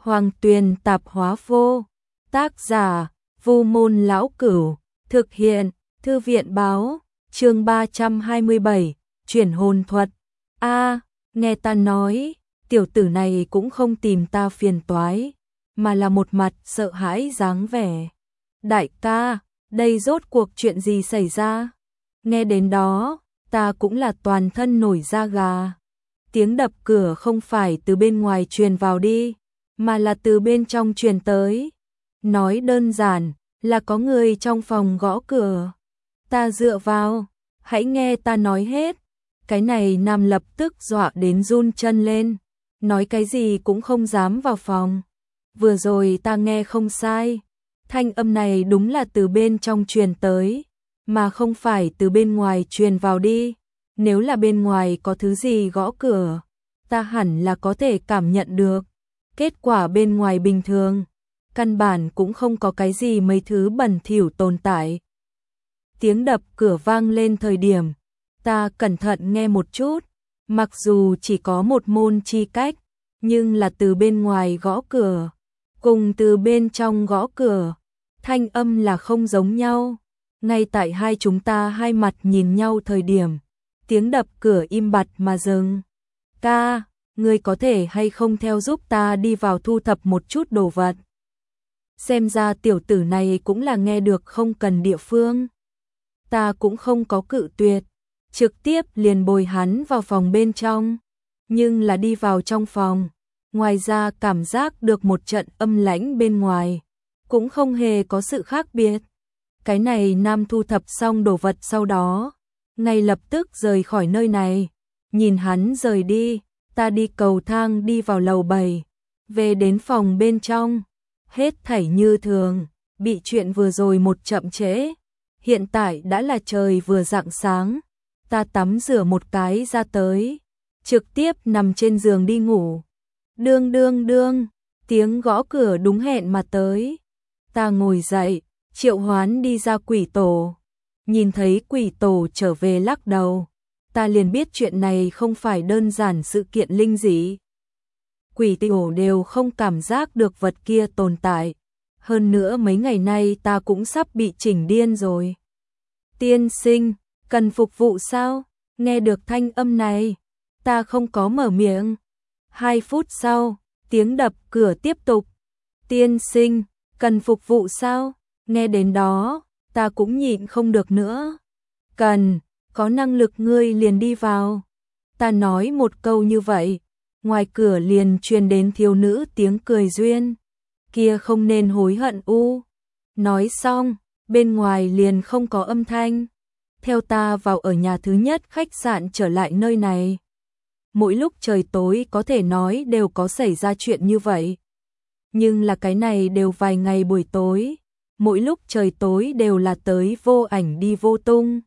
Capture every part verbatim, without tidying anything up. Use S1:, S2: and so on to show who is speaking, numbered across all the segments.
S1: Hoàng Tuyền Tạp Hóa Vô. Tác giả: Vu Môn Lão Cửu. Thực hiện: Thư viện Báo. Chương ba trăm hai mươi bảy, chuyển hồn thuật. A, à, nghe ta nói, tiểu tử này cũng không tìm ta phiền toái, mà là một mặt sợ hãi dáng vẻ. Đại ca, đây rốt cuộc chuyện gì xảy ra? Nghe đến đó, ta cũng là toàn thân nổi da gà. Tiếng đập cửa không phải từ bên ngoài truyền vào đi, mà là từ bên trong truyền tới. Nói đơn giản là có người trong phòng gõ cửa. Ta dựa vào, hãy nghe ta nói hết. Cái này Nam lập tức dọa đến run chân lên, nói cái gì cũng không dám vào phòng. Vừa rồi ta nghe không sai, thanh âm này đúng là từ bên trong truyền tới, mà không phải từ bên ngoài truyền vào đi. Nếu là bên ngoài có thứ gì gõ cửa, ta hẳn là có thể cảm nhận được. Kết quả bên ngoài bình thường, căn bản cũng không có cái gì mấy thứ bẩn thỉu tồn tại. Tiếng đập cửa vang lên thời điểm, ta cẩn thận nghe một chút, mặc dù chỉ có một môn chi cách, nhưng là từ bên ngoài gõ cửa, cùng từ bên trong gõ cửa, thanh âm là không giống nhau. Ngay tại hai chúng ta hai mặt nhìn nhau thời điểm, tiếng đập cửa im bặt mà dừng. Ca, ngươi có thể hay không theo giúp ta đi vào thu thập một chút đồ vật? Xem ra tiểu tử này cũng là nghe được không cần địa phương. Ta cũng không có cự tuyệt, trực tiếp liền bồi hắn vào phòng bên trong. Nhưng là đi vào trong phòng, ngoài ra cảm giác được một trận âm lãnh bên ngoài, cũng không hề có sự khác biệt. Cái này Nam thu thập xong đồ vật sau đó, ngay lập tức rời khỏi nơi này. Nhìn hắn rời đi, ta đi cầu thang đi vào lầu bảy, về đến phòng bên trong, hết thảy như thường, bị chuyện vừa rồi một chậm trễ. Hiện tại đã là trời vừa rạng sáng, ta tắm rửa một cái ra tới, trực tiếp nằm trên giường đi ngủ. Đương đương đương, tiếng gõ cửa đúng hẹn mà tới. Ta ngồi dậy, triệu hoán đi ra quỷ tổ. Nhìn thấy quỷ tổ trở về lắc đầu, ta liền biết chuyện này không phải đơn giản sự kiện linh dị. Quỷ tổ đều không cảm giác được vật kia tồn tại. Hơn nữa mấy ngày nay ta cũng sắp bị chỉnh điên rồi. Tiên sinh, cần phục vụ sao? Nghe được thanh âm này, ta không có mở miệng. Hai phút sau, tiếng đập cửa tiếp tục. Tiên sinh, cần phục vụ sao? Nghe đến đó, ta cũng nhịn không được nữa. Cần, có năng lực ngươi liền đi vào. Ta nói một câu như vậy, ngoài cửa liền truyền đến thiếu nữ tiếng cười duyên. Kia không nên hối hận u. Nói xong, bên ngoài liền không có âm thanh. Theo ta vào ở nhà thứ nhất khách sạn trở lại nơi này. Mỗi lúc trời tối có thể nói đều có xảy ra chuyện như vậy. Nhưng là cái này đều vài ngày buổi tối. Mỗi lúc trời tối đều là tới vô ảnh đi vô tung.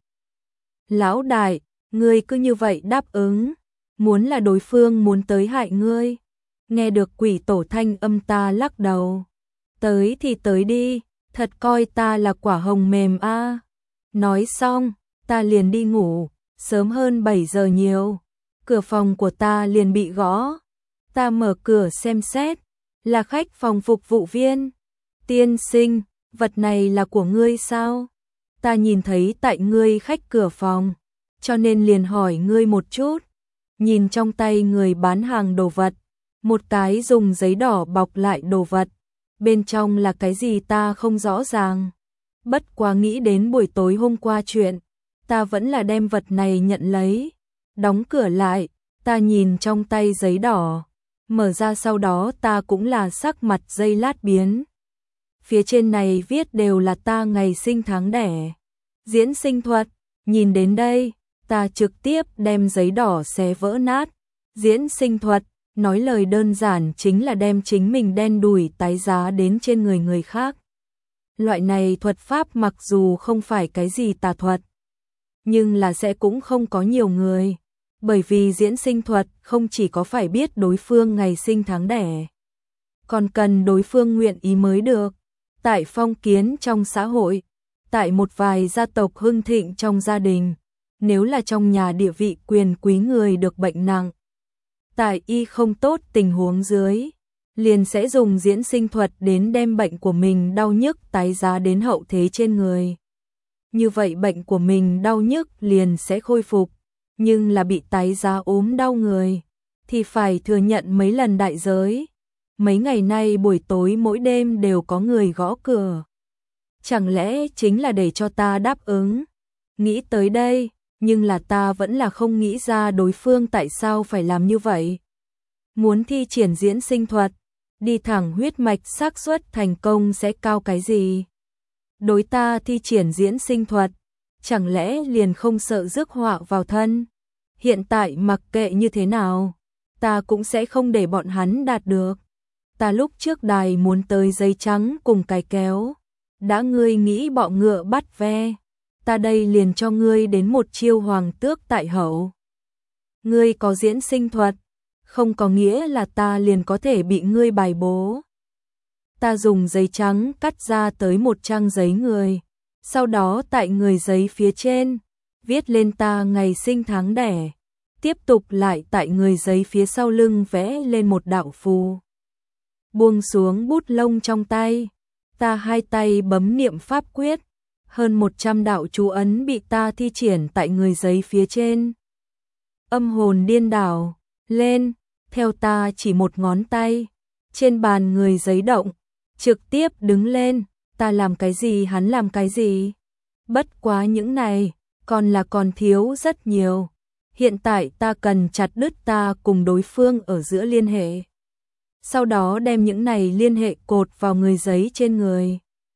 S1: Lão đại, ngươi cứ như vậy đáp ứng. Muốn là đối phương muốn tới hại ngươi. Nghe được quỷ tổ thanh âm ta lắc đầu. Tới thì tới đi, thật coi ta là quả hồng mềm a. À. Nói xong, ta liền đi ngủ, sớm hơn bảy giờ nhiều. Cửa phòng của ta liền bị gõ. Ta mở cửa xem xét, là khách phòng phục vụ viên. Tiên sinh, vật này là của ngươi sao? Ta nhìn thấy tại ngươi khách cửa phòng, cho nên liền hỏi ngươi một chút. Nhìn trong tay người bán hàng đồ vật, một cái dùng giấy đỏ bọc lại đồ vật, bên trong là cái gì ta không rõ ràng. Bất quá nghĩ đến buổi tối hôm qua chuyện, ta vẫn là đem vật này nhận lấy. Đóng cửa lại, ta nhìn trong tay giấy đỏ, mở ra sau đó ta cũng là sắc mặt giây lát biến. Phía trên này viết đều là ta ngày sinh tháng đẻ. Diễn sinh thuật, nhìn đến đây, ta trực tiếp đem giấy đỏ xé vỡ nát. Diễn sinh thuật, nói lời đơn giản chính là đem chính mình đen đủi tái giá đến trên người người khác. Loại này thuật pháp mặc dù không phải cái gì tà thuật, nhưng là sẽ cũng không có nhiều người. Bởi vì diễn sinh thuật không chỉ có phải biết đối phương ngày sinh tháng đẻ, còn cần đối phương nguyện ý mới được. Tại phong kiến trong xã hội, tại một vài gia tộc hưng thịnh trong gia đình, nếu là trong nhà địa vị quyền quý người được bệnh nặng, tại y không tốt tình huống dưới, liền sẽ dùng diễn sinh thuật đến đem bệnh của mình đau nhức tái giá đến hậu thế trên người. Như vậy bệnh của mình đau nhức liền sẽ khôi phục, nhưng là bị tái giá ốm đau người, thì phải thừa nhận mấy lần đại giới. Mấy ngày nay buổi tối mỗi đêm đều có người gõ cửa. Chẳng lẽ chính là để cho ta đáp ứng? Nghĩ tới đây, nhưng là ta vẫn là không nghĩ ra đối phương tại sao phải làm như vậy. Muốn thi triển diễn sinh thuật, đi thẳng huyết mạch xác suất thành công sẽ cao cái gì? Đối ta thi triển diễn sinh thuật, chẳng lẽ liền không sợ rước họa vào thân? Hiện tại mặc kệ như thế nào, ta cũng sẽ không để bọn hắn đạt được. Ta lúc trước đài muốn tới giấy trắng cùng cái kéo, đã ngươi nghĩ bọ ngựa bắt ve, ta đây liền cho ngươi đến một chiêu hoàng tước tại hậu. Ngươi có diễn sinh thuật, không có nghĩa là ta liền có thể bị ngươi bài bố. Ta dùng giấy trắng cắt ra tới một trang giấy người, sau đó tại người giấy phía trên, viết lên ta ngày sinh tháng đẻ, tiếp tục lại tại người giấy phía sau lưng vẽ lên một đạo phù. Buông xuống bút lông trong tay, ta hai tay bấm niệm pháp quyết, hơn một trăm đạo chú ấn bị ta thi triển tại người giấy phía trên. Âm hồn điên đảo, lên, theo ta chỉ một ngón tay, trên bàn người giấy động, trực tiếp đứng lên, ta làm cái gì hắn làm cái gì. Bất quá những này, còn là còn thiếu rất nhiều. Hiện tại ta cần chặt đứt ta cùng đối phương ở giữa liên hệ. Sau đó đem những này liên hệ cột vào người giấy trên người.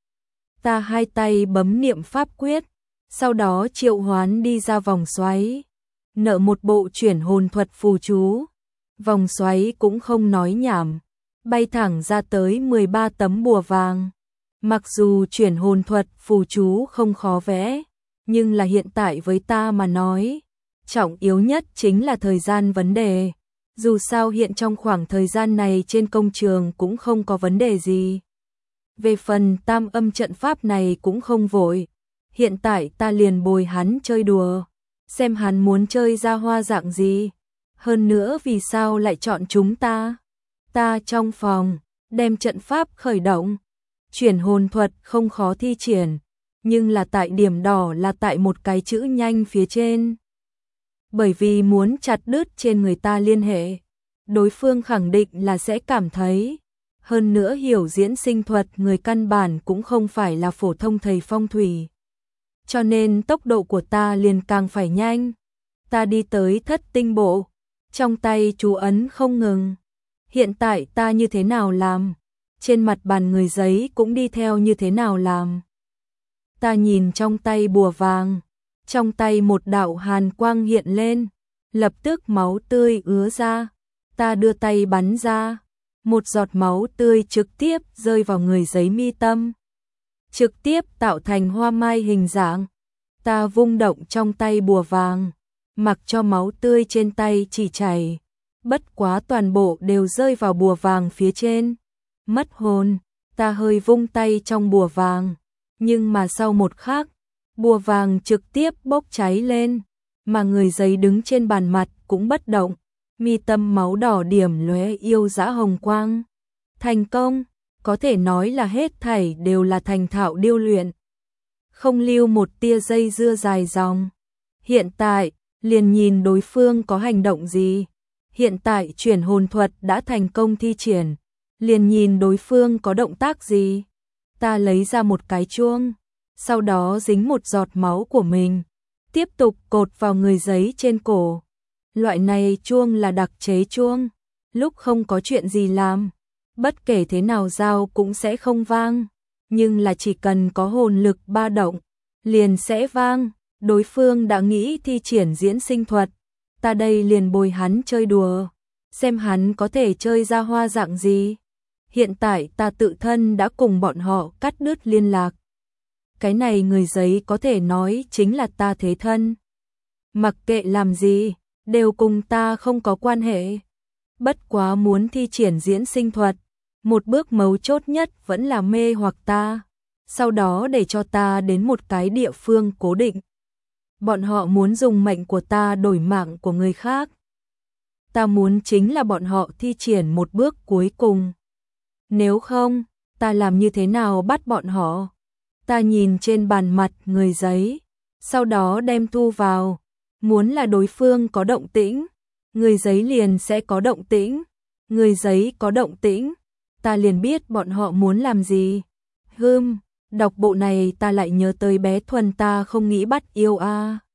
S1: Ta hai tay bấm niệm pháp quyết, sau đó triệu hoán đi ra vòng xoáy, nợ một bộ chuyển hồn thuật phù chú. Vòng xoáy cũng không nói nhảm, bay thẳng ra tới mười ba tấm bùa vàng. Mặc dù chuyển hồn thuật phù chú không khó vẽ, nhưng là hiện tại với ta mà nói, trọng yếu nhất chính là thời gian vấn đề. Dù sao hiện trong khoảng thời gian này trên công trường cũng không có vấn đề gì. Về phần tam âm trận pháp này cũng không vội. Hiện tại ta liền bồi hắn chơi đùa, xem hắn muốn chơi ra hoa dạng gì. Hơn nữa vì sao lại chọn chúng ta? Ta trong phòng, đem trận pháp khởi động. Chuyển hồn thuật không khó thi triển, nhưng là tại điểm đỏ là tại một cái chữ nhanh phía trên. Bởi vì muốn chặt đứt trên người ta liên hệ, đối phương khẳng định là sẽ cảm thấy. Hơn nữa hiểu diễn sinh thuật người căn bản cũng không phải là phổ thông thầy phong thủy. Cho nên tốc độ của ta liền càng phải nhanh. Ta đi tới thất tinh bộ, trong tay chú ấn không ngừng. Hiện tại ta như thế nào làm? Trên mặt bàn người giấy cũng đi theo như thế nào làm? Ta nhìn trong tay bùa vàng, trong tay một đạo hàn quang hiện lên, lập tức máu tươi ứa ra. Ta đưa tay bắn ra, một giọt máu tươi trực tiếp rơi vào người giấy mi tâm, trực tiếp tạo thành hoa mai hình dạng. Ta vung động trong tay bùa vàng, mặc cho máu tươi trên tay chỉ chảy, bất quá toàn bộ đều rơi vào bùa vàng phía trên. Mất hồn, ta hơi vung tay trong bùa vàng, nhưng mà sau một khắc, bùa vàng trực tiếp bốc cháy lên, mà người giấy đứng trên bàn mặt cũng bất động, mi tâm máu đỏ điểm lóe yêu dã hồng quang. Thành công, có thể nói là hết thảy đều là thành thạo điêu luyện, không lưu một tia dây dưa dài dòng. Hiện tại, liền nhìn đối phương có hành động gì. Hiện tại chuyển hồn thuật đã thành công thi triển, liền nhìn đối phương có động tác gì. Ta lấy ra một cái chuông, sau đó dính một giọt máu của mình, tiếp tục cột vào người giấy trên cổ. Loại này chuông là đặc chế chuông, lúc không có chuyện gì làm, bất kể thế nào dao cũng sẽ không vang, nhưng là chỉ cần có hồn lực ba động, liền sẽ vang. Đối phương đã nghĩ thi triển diễn sinh thuật, ta đây liền bồi hắn chơi đùa, xem hắn có thể chơi ra hoa dạng gì. Hiện tại ta tự thân đã cùng bọn họ cắt đứt liên lạc. Cái này người giấy có thể nói chính là ta thế thân. Mặc kệ làm gì, đều cùng ta không có quan hệ. Bất quá muốn thi triển diễn sinh thuật, một bước mấu chốt nhất vẫn là mê hoặc ta, sau đó để cho ta đến một cái địa phương cố định. Bọn họ muốn dùng mệnh của ta đổi mạng của người khác. Ta muốn chính là bọn họ thi triển một bước cuối cùng, Nếu không, ta làm như thế nào bắt bọn họ? Ta nhìn trên bàn mặt người giấy, sau đó đem thu vào, muốn là đối phương có động tĩnh, người giấy liền sẽ có động tĩnh, người giấy có động tĩnh, ta liền biết bọn họ muốn làm gì. Hừm, đọc bộ này ta lại nhớ tới bé Thuần ta không nghĩ bắt yêu a.